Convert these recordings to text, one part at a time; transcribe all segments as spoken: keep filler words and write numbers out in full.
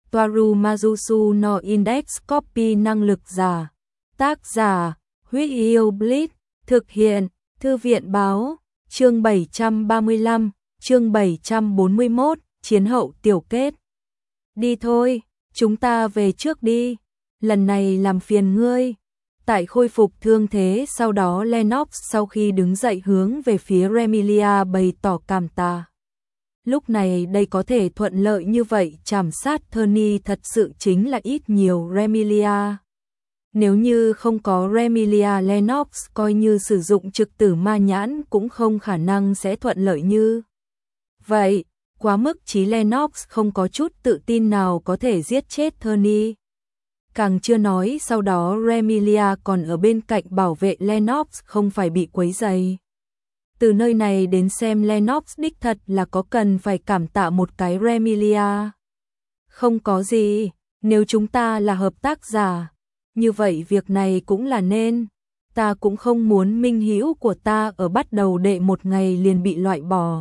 Toaru Majusu no Index Copy năng lực giả. Tác giả, Huyết Yêu Blitz, thực hiện, Thư viện Báo, chương bảy trăm ba mươi lăm, chương bảy trăm bốn mươi mốt, chiến hậu tiểu kết. Đi thôi, chúng ta về trước đi, lần này làm phiền ngươi. Tại khôi phục thương thế sau đó Lennox sau khi đứng dậy hướng về phía Remilia bày tỏ cảm tạ. Lúc này đây có thể thuận lợi như vậy chảm sát Tony thật sự chính là ít nhiều Remilia. Nếu như không có Remilia, Lennox coi như sử dụng trực tử ma nhãn cũng không khả năng sẽ thuận lợi như vậy. Quá mức chí Lennox không có chút tự tin nào có thể giết chết Tony. Càng chưa nói sau đó Remilia còn ở bên cạnh bảo vệ Lennox không phải bị quấy rầy. Từ nơi này đến xem Lennox đích thật là có cần phải cảm tạ một cái Remilia. Không có gì, nếu chúng ta là hợp tác giả, như vậy việc này cũng là nên. Ta cũng không muốn minh hữu của ta ở bắt đầu đệ một ngày liền bị loại bỏ.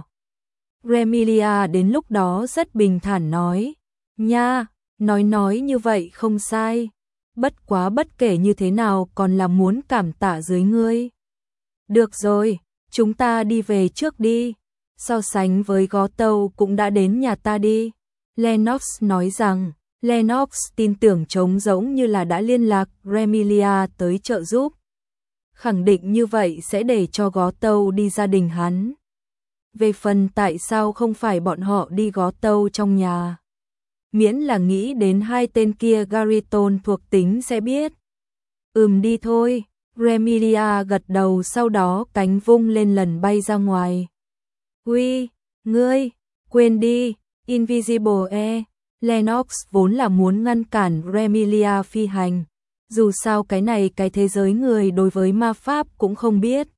Remilia đến lúc đó rất bình thản nói, nha, nói nói như vậy không sai. Bất quá bất kể như thế nào còn là muốn cảm tạ dưới ngươi. Được rồi, chúng ta đi về trước đi. So sánh với Gó Tâu cũng đã đến nhà ta đi. Lennox nói rằng, Lennox tin tưởng trống rỗng như là đã liên lạc Remilia tới trợ giúp. Khẳng định như vậy sẽ để cho Gó Tâu đi gia đình hắn. Về phần tại sao không phải bọn họ đi Gó Tâu trong nhà. Miễn là nghĩ đến hai tên kia Garriton thuộc tính sẽ biết. Ừm đi thôi, Remilia gật đầu sau đó cánh vung lên lần bay ra ngoài. Uy, ngươi, quên đi, Invisible E. Lennox vốn là muốn ngăn cản Remilia phi hành. Dù sao cái này cái thế giới người đối với ma pháp cũng không biết.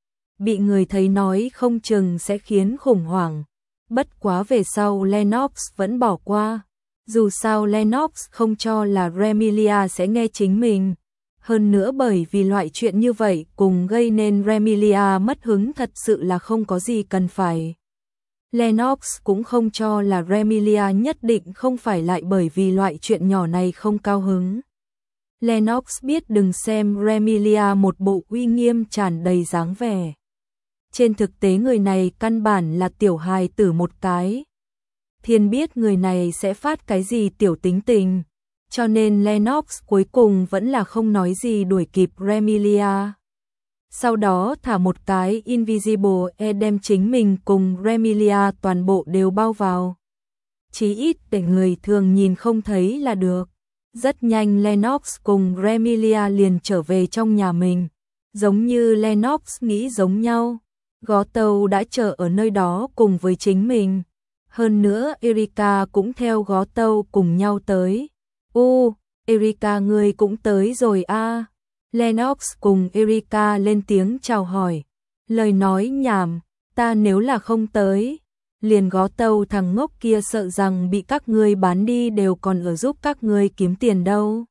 Bị người thấy nói không chừng sẽ khiến khủng hoảng. Bất quá về sau Lennox vẫn bỏ qua. Dù sao Lennox không cho là Remilia sẽ nghe chính mình. Hơn nữa bởi vì loại chuyện như vậy cùng gây nên Remilia mất hứng thật sự là không có gì cần phải. Lennox cũng không cho là Remilia nhất định không phải lại bởi vì loại chuyện nhỏ này không cao hứng. Lennox biết đừng xem Remilia một bộ uy nghiêm tràn đầy dáng vẻ. Trên thực tế người này căn bản là tiểu hài tử một cái. Thiên biết người này sẽ phát cái gì tiểu tính tình. Cho nên Lennox cuối cùng vẫn là không nói gì đuổi kịp Remilia. Sau đó thả một cái Invisible E đem chính mình cùng Remilia toàn bộ đều bao vào. Chí ít để người thường nhìn không thấy là được. Rất nhanh Lennox cùng Remilia liền trở về trong nhà mình. Giống như Lennox nghĩ giống nhau. Gó Tâu đã chờ ở nơi đó cùng với chính mình. Hơn nữa Erika cũng theo Gó Tâu cùng nhau tới. U, Erika ngươi cũng tới rồi a. À. Lennox cùng Erika lên tiếng chào hỏi. Lời nói nhảm, ta nếu là không tới, liền Gó Tâu thằng ngốc kia sợ rằng bị các ngươi bán đi đều còn ở giúp các ngươi kiếm tiền đâu.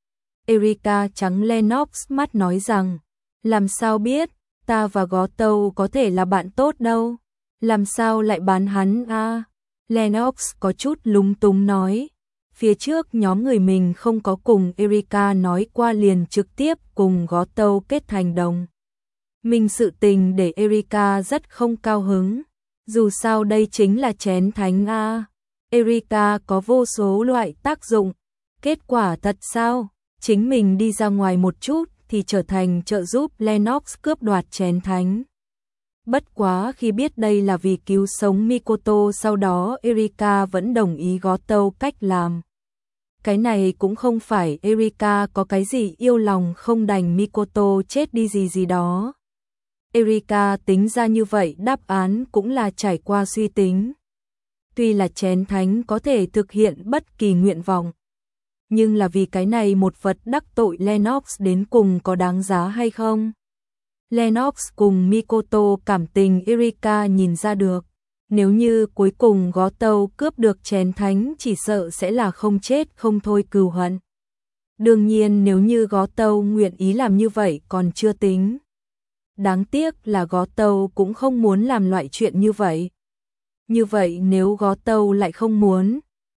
Erika trắng Lennox mắt nói rằng, làm sao biết, ta và Gó Tâu có thể là bạn tốt đâu, làm sao lại bán hắn a? À? Lennox có chút lúng túng nói. Phía trước nhóm người mình không có cùng Erika nói qua liền trực tiếp cùng Gó Tâu kết thành đồng. Mình sự tình để Erika rất không cao hứng. Dù sao đây chính là chén thánh a. Erika có vô số loại tác dụng. Kết quả thật sao? Chính mình đi ra ngoài một chút thì trở thành trợ giúp Lennox cướp đoạt chén thánh. Bất quá khi biết đây là vì cứu sống Mikoto sau đó Erika vẫn đồng ý Gó Tâu cách làm. Cái này cũng không phải Erika có cái gì yêu lòng không đành Mikoto chết đi gì gì đó. Erika tính ra như vậy đáp án cũng là trải qua suy tính. Tuy là chén thánh có thể thực hiện bất kỳ nguyện vọng. Nhưng là vì cái này một vật đắc tội Lennox đến cùng có đáng giá hay không? Lennox cùng Mikoto cảm tình Erika nhìn ra được. Nếu như cuối cùng Gó Tâu cướp được chén thánh chỉ sợ sẽ là không chết không thôi cừu hận. Đương nhiên nếu như Gó Tâu nguyện ý làm như vậy còn chưa tính. Đáng tiếc là Gó Tâu cũng không muốn làm loại chuyện như vậy. Như vậy nếu Gó Tâu lại không muốn,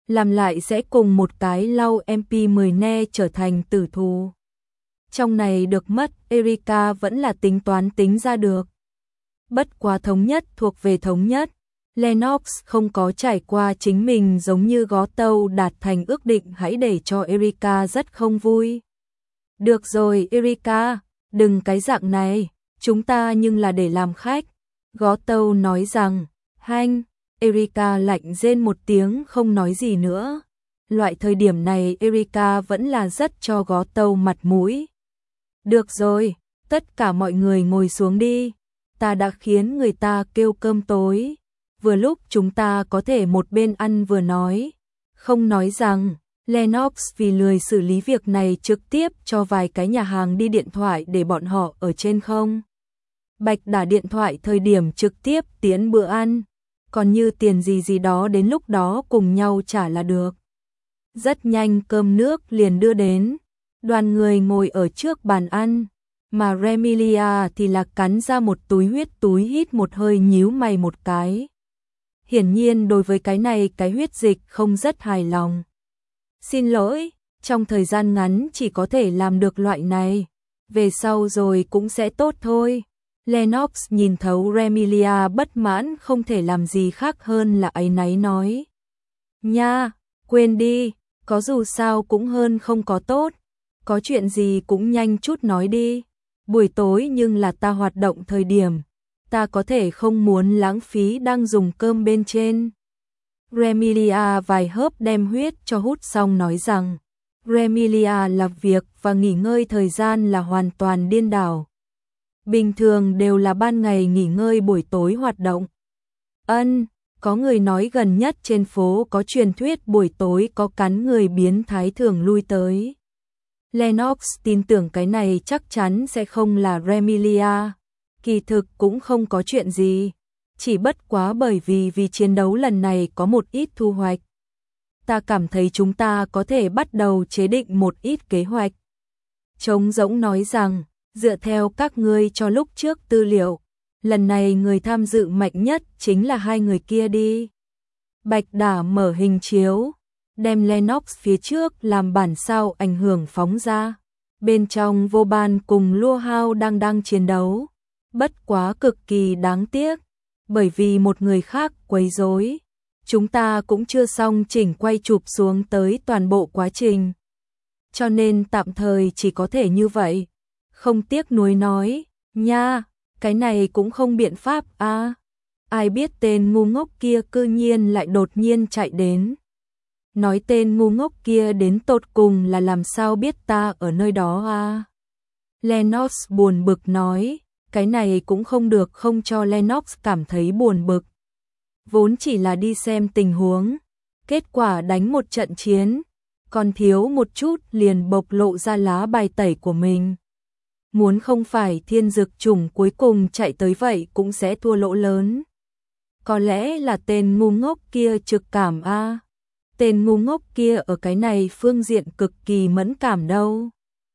làm lại sẽ cùng một cái lau em pê mười ne trở thành tử thù. Trong này được mất, Erika vẫn là tính toán tính ra được. Bất quá thống nhất thuộc về thống nhất. Lennox không có trải qua chính mình giống như Gó Tâu đạt thành ước định hãy để cho Erika rất không vui. Được rồi Erika, đừng cái dạng này, chúng ta nhưng là để làm khách. Gó Tâu nói rằng, hanh, Erika lạnh rên một tiếng không nói gì nữa. Loại thời điểm này Erika vẫn là rất cho Gó Tâu mặt mũi. Được rồi, tất cả mọi người ngồi xuống đi. Ta đã khiến người ta kêu cơm tối. Vừa lúc chúng ta có thể một bên ăn vừa nói. Không nói rằng, Lennox vì lười xử lý việc này trực tiếp cho vài cái nhà hàng đi điện thoại để bọn họ ở trên không. Bạch đả điện thoại thời điểm trực tiếp tiến bữa ăn. Còn như tiền gì gì đó đến lúc đó cùng nhau trả là được. Rất nhanh cơm nước liền đưa đến. Đoàn người ngồi ở trước bàn ăn. Mà Remilia thì là cắn ra một túi huyết túi hít một hơi nhíu mày một cái. Hiển nhiên đối với cái này cái huyết dịch không rất hài lòng. Xin lỗi, trong thời gian ngắn chỉ có thể làm được loại này. Về sau rồi cũng sẽ tốt thôi. Lennox nhìn thấu Remilia bất mãn không thể làm gì khác hơn là áy náy nói. Nha, quên đi, có dù sao cũng hơn không có tốt. Có chuyện gì cũng nhanh chút nói đi. Buổi tối nhưng là ta hoạt động thời điểm. Ta có thể không muốn lãng phí đang dùng cơm bên trên. Remilia vài hớp đem huyết cho hút xong nói rằng. Remilia làm việc và nghỉ ngơi thời gian là hoàn toàn điên đảo. Bình thường đều là ban ngày nghỉ ngơi buổi tối hoạt động. Ân, có người nói gần nhất trên phố có truyền thuyết buổi tối có cắn người biến thái thường lui tới. Lennox tin tưởng cái này chắc chắn sẽ không là Remilia. Kỳ thực cũng không có chuyện gì. Chỉ bất quá bởi vì vì chiến đấu lần này có một ít thu hoạch. Ta cảm thấy chúng ta có thể bắt đầu chế định một ít kế hoạch. Trống rỗng nói rằng, dựa theo các ngươi cho lúc trước tư liệu, lần này người tham dự mạnh nhất chính là hai người kia đi. Bạch đả mở hình chiếu, đem Lennox phía trước làm bản sao ảnh hưởng phóng ra. Bên trong Vô Ban cùng Lua Hao đang đang chiến đấu. Bất quá cực kỳ đáng tiếc, bởi vì một người khác quấy rối. Chúng ta cũng chưa xong chỉnh quay chụp xuống tới toàn bộ quá trình. Cho nên tạm thời chỉ có thể như vậy. Không tiếc nuối nói, nha, cái này cũng không biện pháp à. Ai biết tên ngu ngốc kia cư nhiên lại đột nhiên chạy đến. Nói tên ngu ngốc kia đến tột cùng là làm sao biết ta ở nơi đó à. Lennox buồn bực nói, cái này cũng không được không cho Lennox cảm thấy buồn bực. Vốn chỉ là đi xem tình huống, kết quả đánh một trận chiến, còn thiếu một chút liền bộc lộ ra lá bài tẩy của mình. Muốn không phải thiên dực chủng cuối cùng chạy tới vậy cũng sẽ thua lỗ lớn. Có lẽ là tên ngu ngốc kia trực cảm a. À. Tên ngu ngốc kia ở cái này phương diện cực kỳ mẫn cảm đâu.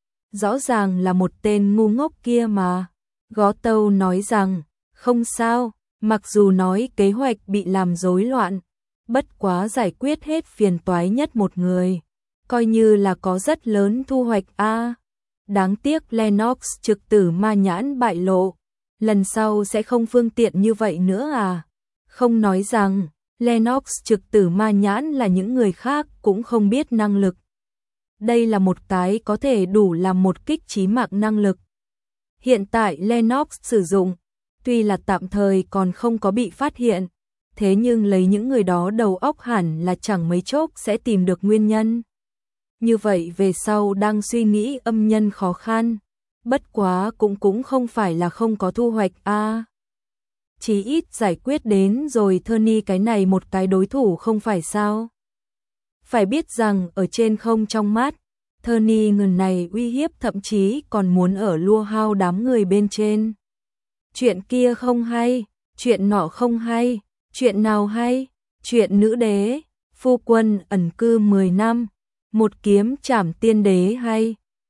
Rõ ràng là một tên ngu ngốc kia mà. Gó Tâu nói rằng, không sao, mặc dù nói kế hoạch bị làm rối loạn, bất quá giải quyết hết phiền toái nhất một người, coi như là có rất lớn thu hoạch a. À. Đáng tiếc Lennox trực tử ma nhãn bại lộ, lần sau sẽ không phương tiện như vậy nữa à. Không nói rằng, Lennox trực tử ma nhãn là những người khác cũng không biết năng lực. Đây là một cái có thể đủ làm một kích chí mạng năng lực. Hiện tại Lennox sử dụng, tuy là tạm thời còn không có bị phát hiện, thế nhưng lấy những người đó đầu óc hẳn là chẳng mấy chốc sẽ tìm được nguyên nhân. Như vậy về sau đang suy nghĩ âm nhân khó khăn, bất quá cũng cũng không phải là không có thu hoạch a. À. Chỉ ít giải quyết đến rồi Tony cái này một cái đối thủ không phải sao. Phải biết rằng ở trên không trong mắt, Tony người này uy hiếp thậm chí còn muốn ở Lua Hao đám người bên trên. Chuyện kia không hay, chuyện nọ không hay, chuyện nào hay, chuyện nữ đế, phu quân ẩn cư mười năm, một kiếm trảm tiên đế hay,